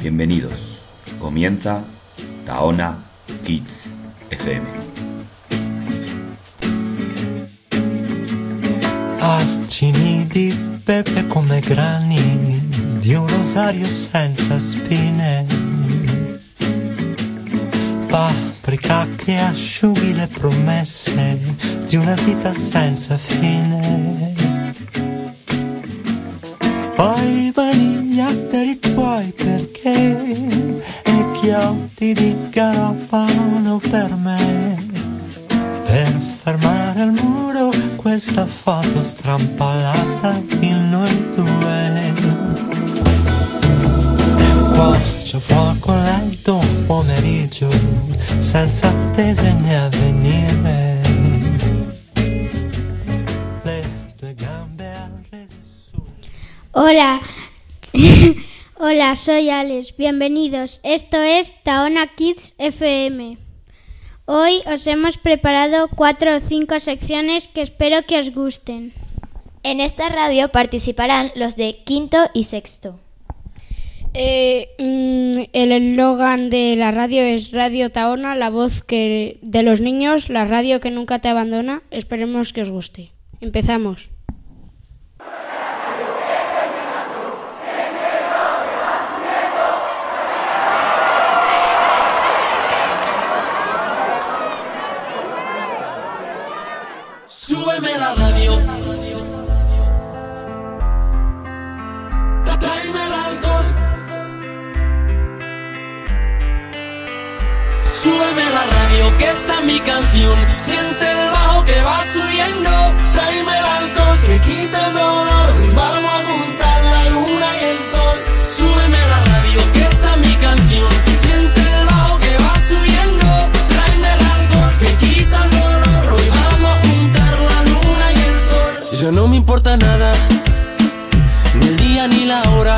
Bienvenidos. Comienza Tahona Kids FM. Acini di pepe come grani di un rosario senza spine, paprika che asciughi le promesse di una vita senza fine. Poi vaniglia per i tuoi perché e chiodi di garofano per me, per fermare al muro questa foto strampalata di noi due. E qua c'è fuoco lento un pomeriggio senza attese né avvenire. Le tue gambe al resi su. Hola, hola, soy Alex, bienvenidos. Esto es Tahona Kids FM. Hoy os hemos preparado 4 o 5 secciones que espero que os gusten. En esta radio participarán los de quinto y sexto. El eslogan de la radio es Radio Tahona, la voz de los niños, la radio que nunca te abandona. Esperemos que os guste. Empezamos. Súbeme la radio, tráeme el alcohol. Súbeme la radio, que esta es mi canción. Siente el bajo que va subiendo. Tráeme el alcohol que quita el dolor. Vamos a juntar la luna y el sol. Súbeme la radio, que esta es mi canción. Siente el bajo que va subiendo. Tráeme el alcohol que quita el dolor. Hoy vamos a juntar la luna y el sol. Ya no me importa nada, ni el día ni la hora.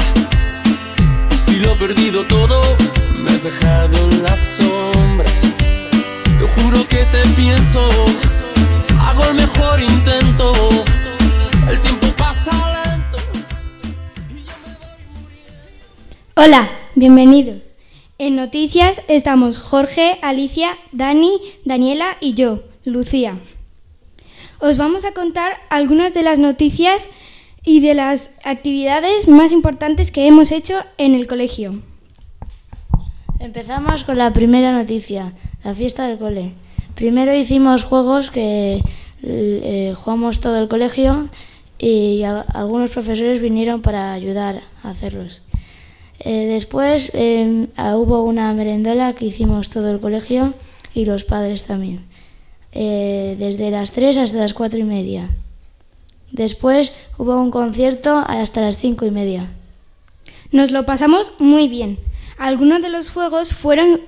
Si lo he perdido todo, me has dejado en las sombras. Te juro que te pienso, hago el mejor intento. El tiempo pasa lento y yo me voy muriendo. Hola, bienvenidos. En noticias estamos Jorge, Alicia, Dani, Daniela y yo, Lucía. Os vamos a contar algunas de las noticias y de las actividades más importantes que hemos hecho en el colegio. Empezamos con la primera noticia, la fiesta del cole. Primero hicimos juegos que jugamos todo el colegio y algunos profesores vinieron para ayudar a hacerlos. Después hubo una merendola que hicimos todo el colegio y los padres también. Desde las 3 hasta las 4:30. Después hubo un concierto hasta las 5:30. Nos lo pasamos muy bien. Algunos de los juegos fueron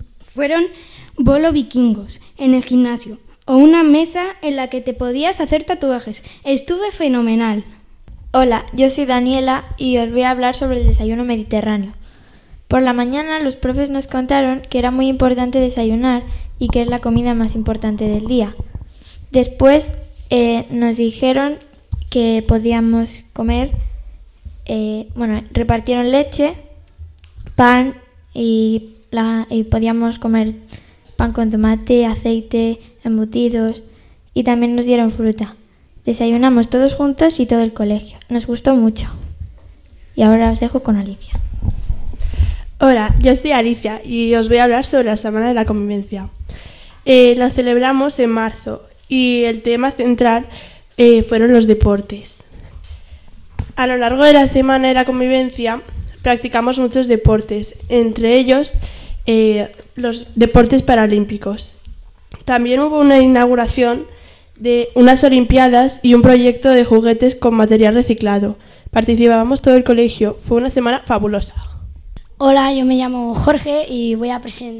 bolo vikingos en el gimnasio o una mesa en la que te podías hacer tatuajes. Estuve fenomenal. Hola, yo soy Daniela y os voy a hablar sobre el desayuno mediterráneo. Por la mañana los profes nos contaron que era muy importante desayunar y que es la comida más importante del día. Después nos dijeron que podíamos comer, repartieron leche, pan y podíamos comer pan con tomate, aceite, embutidos y también nos dieron fruta. Desayunamos todos juntos y todo el colegio. Nos gustó mucho. Y ahora os dejo con Alicia. Hola, yo soy Alicia y os voy a hablar sobre la Semana de la Convivencia. La celebramos en marzo y el tema central fueron los deportes. A lo largo de la Semana de la Convivencia practicamos muchos deportes, entre ellos los deportes paralímpicos. También hubo una inauguración de unas olimpiadas y un proyecto de juguetes con material reciclado. Participábamos todo el colegio, fue una semana fabulosa. Hola, yo me llamo Jorge y voy a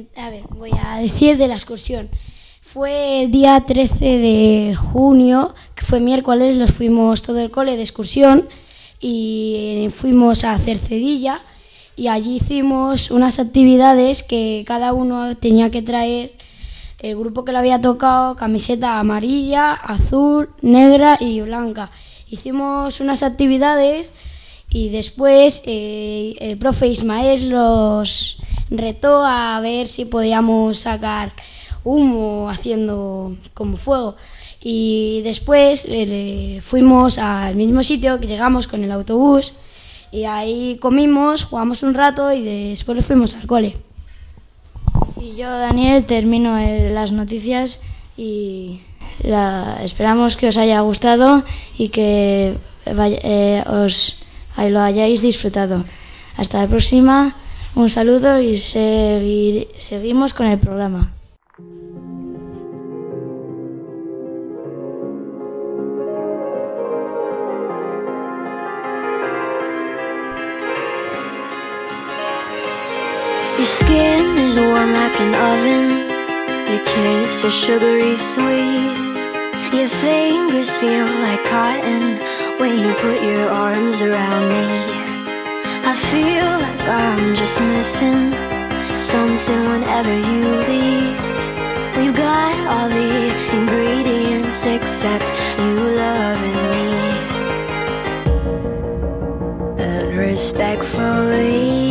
decir de la excursión. Fue el día 13 de junio, que fue miércoles, nos fuimos todo el cole de excursión y fuimos a Cercedilla y allí hicimos unas actividades que cada uno tenía que traer, el grupo que le había tocado, camiseta amarilla, azul, negra y blanca. Hicimos unas actividades Y después el profe Ismael los retó a ver si podíamos sacar humo haciendo como fuego. Y después fuimos al mismo sitio, que llegamos con el autobús y ahí comimos, jugamos un rato y después fuimos al cole. Y yo, Daniel, termino las noticias y esperamos que os haya gustado y que lo hayáis disfrutado. Hasta la próxima, un saludo y seguimos con el programa. Your skin is warm like an oven. Your kiss is sugary sweet. Your fingers feel like cotton when you put your arms around me. I feel like I'm just missing something whenever you leave. We've got all the ingredients except you loving me. And respectfully,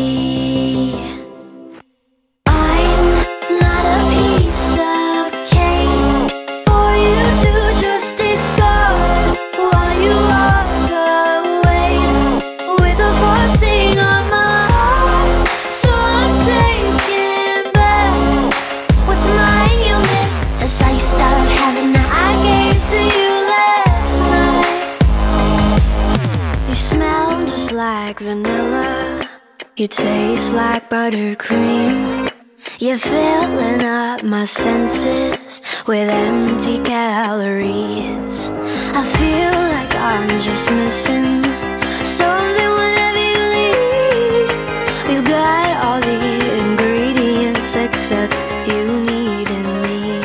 vanilla, you taste like buttercream. You're filling up my senses with empty calories. I feel like I'm just missing something whenever you leave. We've got all the ingredients except you needing me.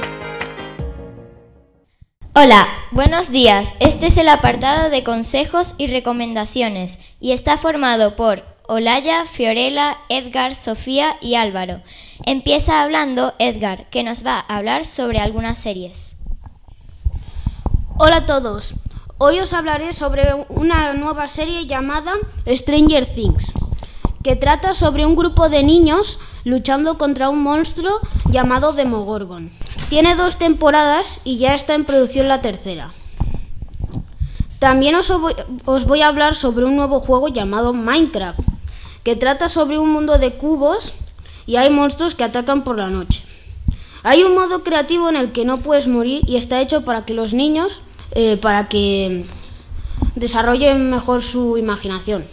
Hola, buenos días. Este es el apartado de consejos y recomendaciones y está formado por Olaya, Fiorella, Edgar, Sofía y Álvaro. Empieza hablando Edgar, que nos va a hablar sobre algunas series. Hola a todos. Hoy os hablaré sobre una nueva serie llamada Stranger Things, que trata sobre un grupo de niños luchando contra un monstruo llamado Demogorgon. Tiene 2 temporadas y ya está en producción la tercera. También os voy a hablar sobre un nuevo juego llamado Minecraft, que trata sobre un mundo de cubos y hay monstruos que atacan por la noche. Hay un modo creativo en el que no puedes morir y está hecho para que los niños, para que desarrollen mejor su imaginación.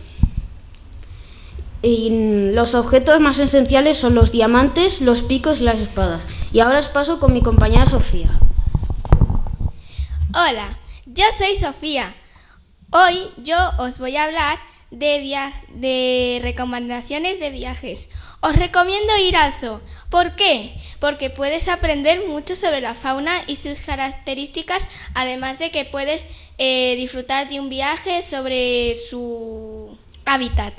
Y los objetos más esenciales son los diamantes, los picos y las espadas. Y ahora os paso con mi compañera Sofía. Hola, yo soy Sofía. Hoy yo os voy a hablar de recomendaciones de viajes. Os recomiendo ir al zoo. ¿Por qué? Porque puedes aprender mucho sobre la fauna y sus características, además de que puedes disfrutar de un viaje sobre su hábitat.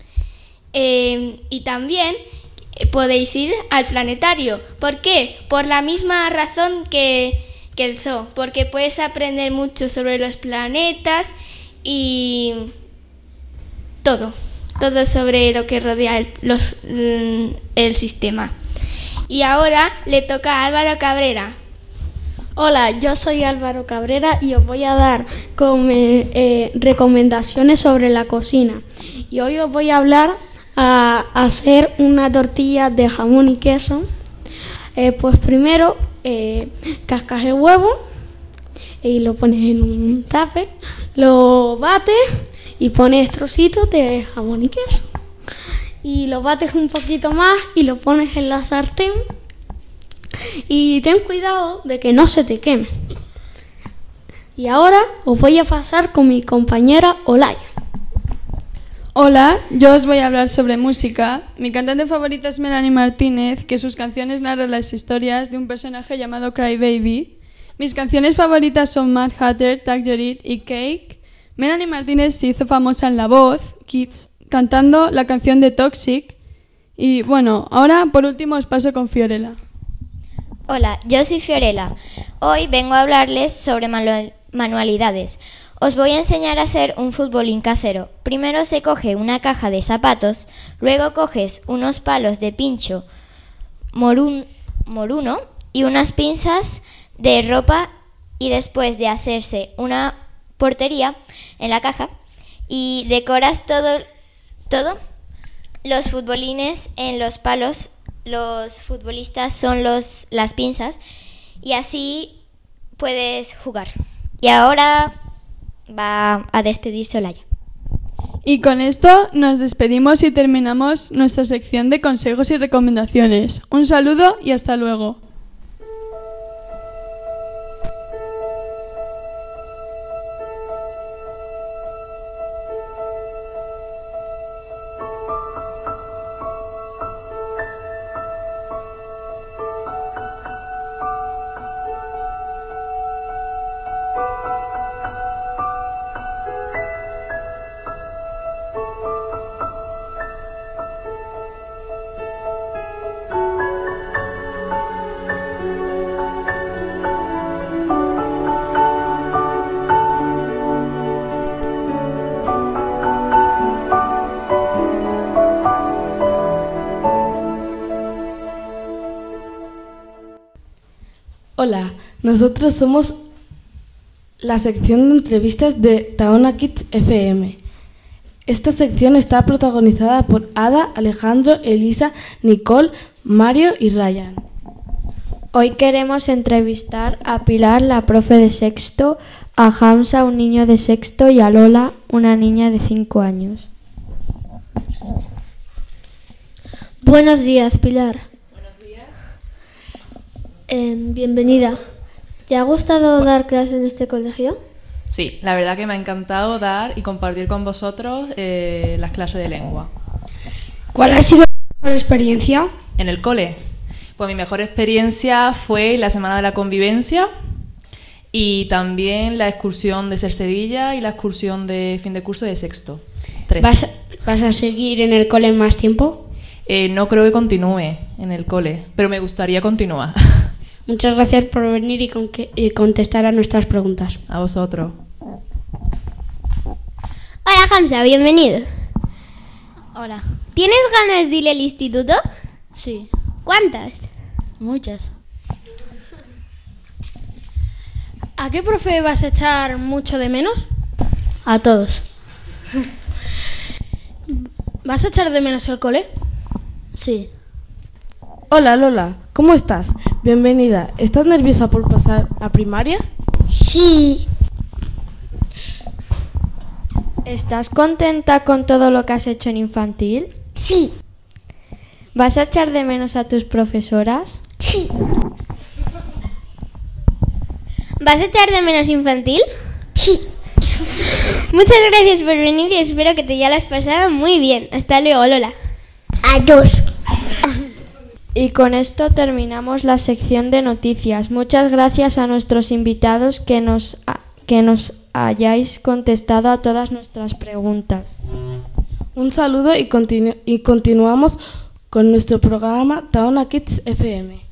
Y también podéis ir al planetario. ¿Por qué? Por la misma razón que el zoo, porque puedes aprender mucho sobre los planetas y todo sobre lo que rodea el sistema. Y ahora le toca a Álvaro Cabrera. Hola, yo soy Álvaro Cabrera y os voy a dar recomendaciones sobre la cocina. Y hoy os voy a hablar a hacer una tortilla de jamón y queso. Pues primero cascas el huevo y lo pones en un tupper, lo bates y pones trocitos de jamón y queso y lo bates un poquito más y lo pones en la sartén y ten cuidado de que no se te queme. Y ahora os voy a pasar con mi compañera Olaya. Hola, yo os voy a hablar sobre música. Mi cantante favorita es Melanie Martínez, que sus canciones narran las historias de un personaje llamado Cry Baby. Mis canciones favoritas son Mad Hatter, Tag Your It y Cake. Melanie Martínez se hizo famosa en La Voz, Kids, cantando la canción de Toxic. Y bueno, ahora por último os paso con Fiorella. Hola, yo soy Fiorella. Hoy vengo a hablarles sobre manualidades. Os voy a enseñar a hacer un futbolín casero. Primero se coge una caja de zapatos, luego coges unos palos de pincho moruno y unas pinzas de ropa y después de hacerse una portería en la caja y decoras todo los futbolines en los palos, los futbolistas son las pinzas y así puedes jugar. Y ahora va a despedirse Olaya. Y con esto nos despedimos y terminamos nuestra sección de consejos y recomendaciones. Un saludo y hasta luego. Hola, nosotros somos la sección de entrevistas de Tahona Kids FM. Esta sección está protagonizada por Ada, Alejandro, Elisa, Nicole, Mario y Ryan. Hoy queremos entrevistar a Pilar, la profe de sexto, a Hamza, un niño de sexto, y a Lola, una niña de 5 años. Buenos días, Pilar. Bienvenida. ¿Te ha gustado dar clase en este colegio? Sí, la verdad que me ha encantado dar y compartir con vosotros las clases de lengua. ¿Cuál ha sido tu mejor experiencia? En el cole. Pues mi mejor experiencia fue la semana de la convivencia y también la excursión de Cercedilla y la excursión de fin de curso de sexto. 3. ¿Vas a seguir en el cole más tiempo? No creo que continúe en el cole, pero me gustaría continuar. Muchas gracias por venir y contestar a nuestras preguntas. A vosotros. Hola Hamza, bienvenido. Hola. ¿Tienes ganas de ir al instituto? Sí. ¿Cuántas? Muchas. ¿A qué profe vas a echar mucho de menos? A todos. ¿Vas a echar de menos el cole? Sí. Hola Lola, ¿cómo estás? Bienvenida. ¿Estás nerviosa por pasar a primaria? Sí. ¿Estás contenta con todo lo que has hecho en infantil? Sí. ¿Vas a echar de menos a tus profesoras? Sí. ¿Vas a echar de menos infantil? Sí. Muchas gracias por venir y espero que te ya lo has pasado muy bien. Hasta luego, Lola. Adiós. Y con esto terminamos la sección de noticias. Muchas gracias a nuestros invitados que nos hayáis contestado a todas nuestras preguntas. Un saludo y continuamos con nuestro programa Tahona Kids FM.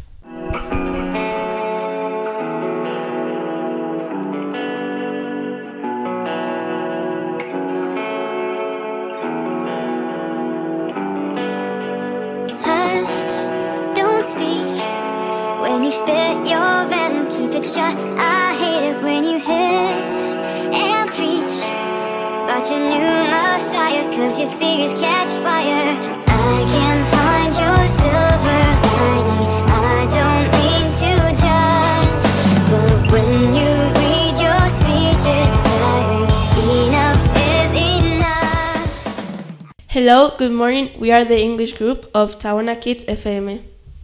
When you spit your venom, keep it shut. I hate it when you hiss and preach about your new messiah, 'cause your fears catch fire. I can't find your silver lining. I don't mean to judge, but when you read your speech, it's tiring. Enough is enough. Hello, good morning. We are the English group of Tahona Kids FM.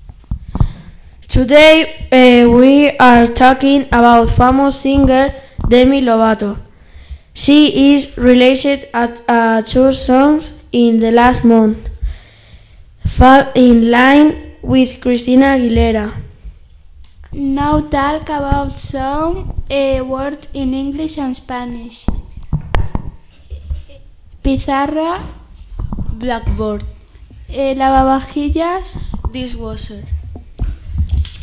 Today we are talking about famous singer Demi Lovato. She is released two songs in the last month, fall in line with Christina Aguilera. Now talk about some words in English and Spanish. Pizarra, blackboard, lavavajillas, dishwasher.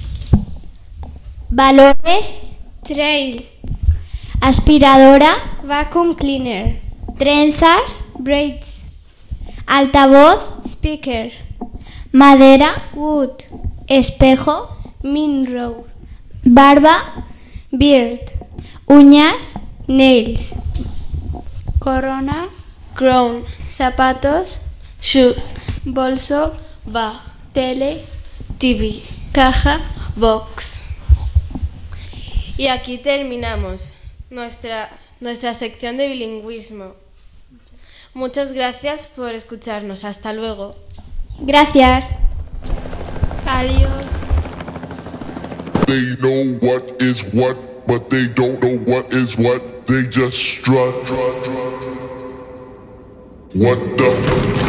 Valores, trails, aspiradora, vacuum cleaner, trenzas, braids, altavoz, speaker, madera, wood, espejo, mirror, barba, beard, uñas, nails, corona, crown, zapatos, shoes, bolso, bag, tele, TV, caja, box. Y aquí terminamos nuestra sección de bilingüismo. Muchas gracias por escucharnos. Hasta luego. Gracias. Adiós. They know what is what, but they don't know what is what. They just strut. What the?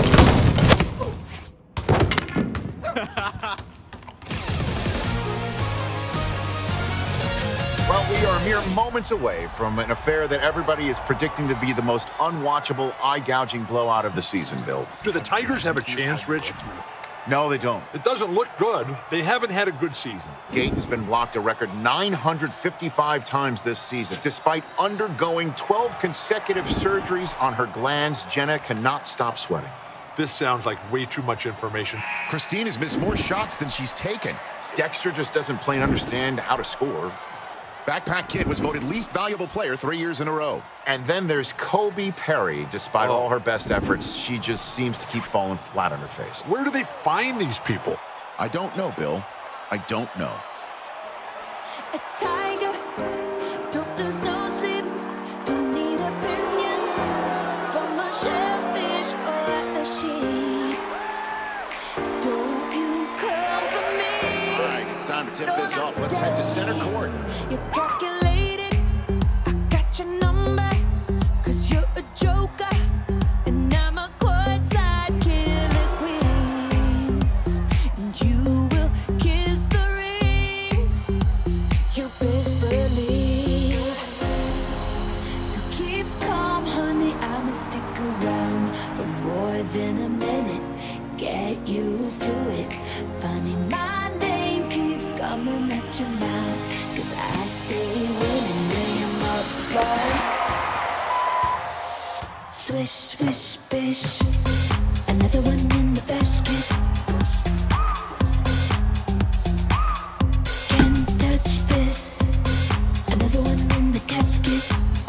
Well, we are mere moments away from an affair that everybody is predicting to be the most unwatchable, eye-gouging blowout of the season, Bill. Do the Tigers have a chance, Rich? No, they don't. It doesn't look good. They haven't had a good season. Gayton's been blocked a record 955 times this season. Despite undergoing 12 consecutive surgeries on her glands, Jenna cannot stop sweating. This sounds like way too much information. Christine has missed more shots than she's taken. Dexter just doesn't plain understand how to score. Backpack Kid was voted least valuable player 3 years in a row. And then there's Kobe Perry. Despite all her best efforts, she just seems to keep falling flat on her face. Where do they find these people? I don't know, Bill. I don't know. A tiger, don't lose no sleep, don't need opinions from a shellfish or a sheep. Don't you come for me. All right, it's time to tip this off. Let's head to center court. You're calculated, I got your number, 'cause you're a joker, and I'm a courtside killer queen. And you will kiss the ring, you best believe. So keep calm, honey, I'ma stick around for more than a minute. Get used to it. Funny, my name keeps coming at your mouth, 'cause I stay winning, name up like swish, swish, bish. Another one in the basket. Can't touch this. Another one in the casket.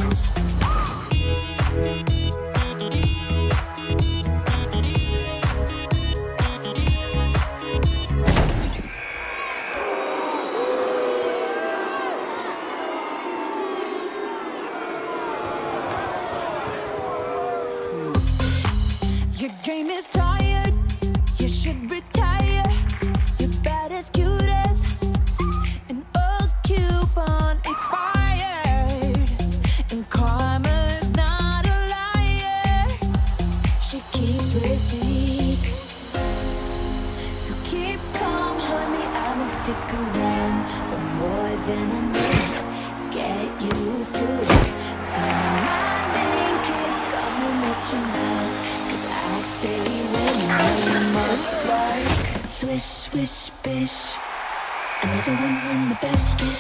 Your game is tired, you should retire. You're bad as cute as an old coupon expired. And karma's not a liar, she keeps receipts. So keep calm, honey, I'ma stick around for more than a minute. Get used to it. And my name keeps coming at your mouth, 'cause I stay winning, name up like swish, swish, bish. Another one in the basket.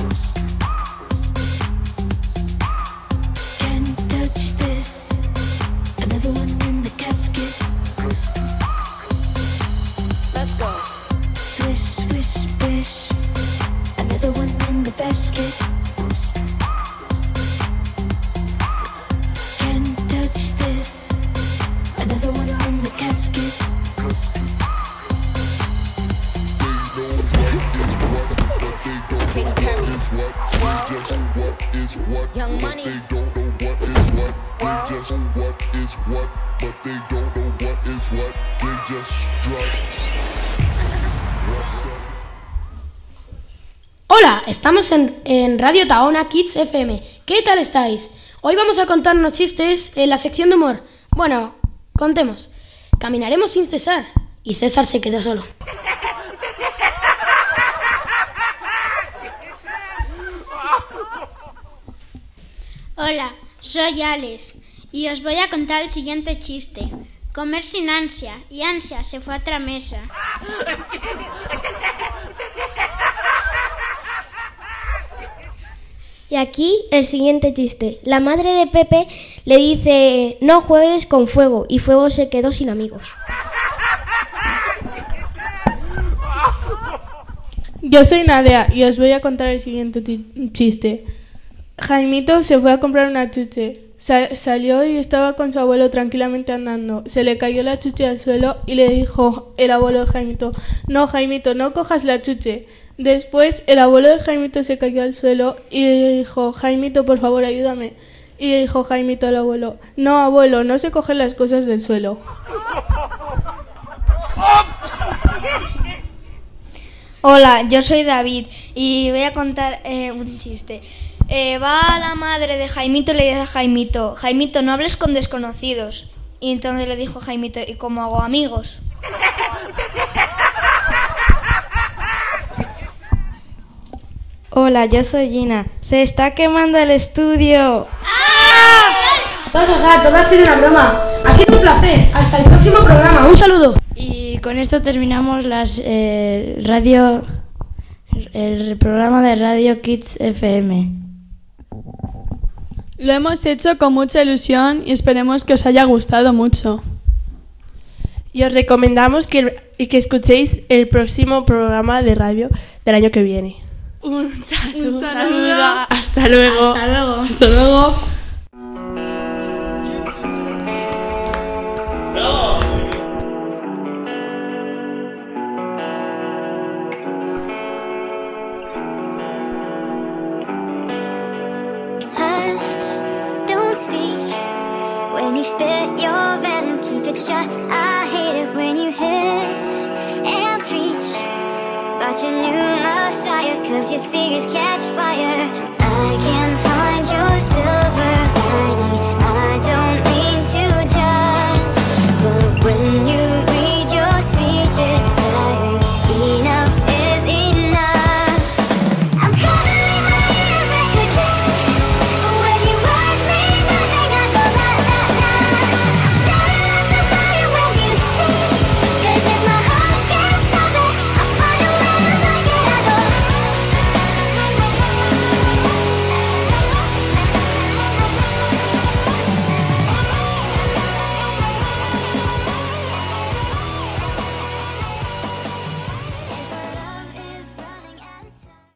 Can't touch this. Another one in the casket. Let's go. Swish, swish, bish. Another one in the basket. Can't touch this. Another one in the casket. Katy Perry. Young Money. They don't know what is what. They just know what is what, but they don't know what is what. They just strut. Hola, estamos en Radio Tahona Kids FM. ¿Qué tal estáis? Hoy vamos a contarnos chistes en la sección de humor. Bueno, contemos. Caminaremos sin cesar. Y César se quedó solo. Hola, soy Alex y os voy a contar el siguiente chiste. Comer sin ansia, y ansia se fue a otra mesa. Y aquí el siguiente chiste. La madre de Pepe le dice: no juegues con Fuego, y Fuego se quedó sin amigos. Yo soy Nadia y os voy a contar el siguiente chiste. Jaimito se fue a comprar una chuche. Salió y estaba con su abuelo tranquilamente andando. Se le cayó la chuche al suelo y le dijo el abuelo de Jaimito: no, Jaimito, no cojas la chuche. Después el abuelo de Jaimito se cayó al suelo y le dijo: Jaimito, por favor, ayúdame. Y le dijo Jaimito al abuelo: no, abuelo, no se cogen las cosas del suelo. Hola, yo soy David y voy a contar un chiste. Va la madre de Jaimito y le dice a Jaimito: Jaimito, no hables con desconocidos. Y entonces le dijo Jaimito: ¿y cómo hago amigos? Hola, yo soy Gina. ¡Se está quemando el estudio! Todo ha sido una broma. Ha sido un placer. Hasta el próximo programa. Un saludo. Y con esto terminamos el programa de Radio Kids FM. Lo hemos hecho con mucha ilusión y esperemos que os haya gustado mucho. Y os recomendamos que escuchéis el próximo programa de radio del año que viene. Un saludo. Hasta luego. Hasta luego. Hasta luego. When you spit your venom, keep it shut. I hate it when you hiss and preach about your new messiah, 'cause your fears catch fire. I can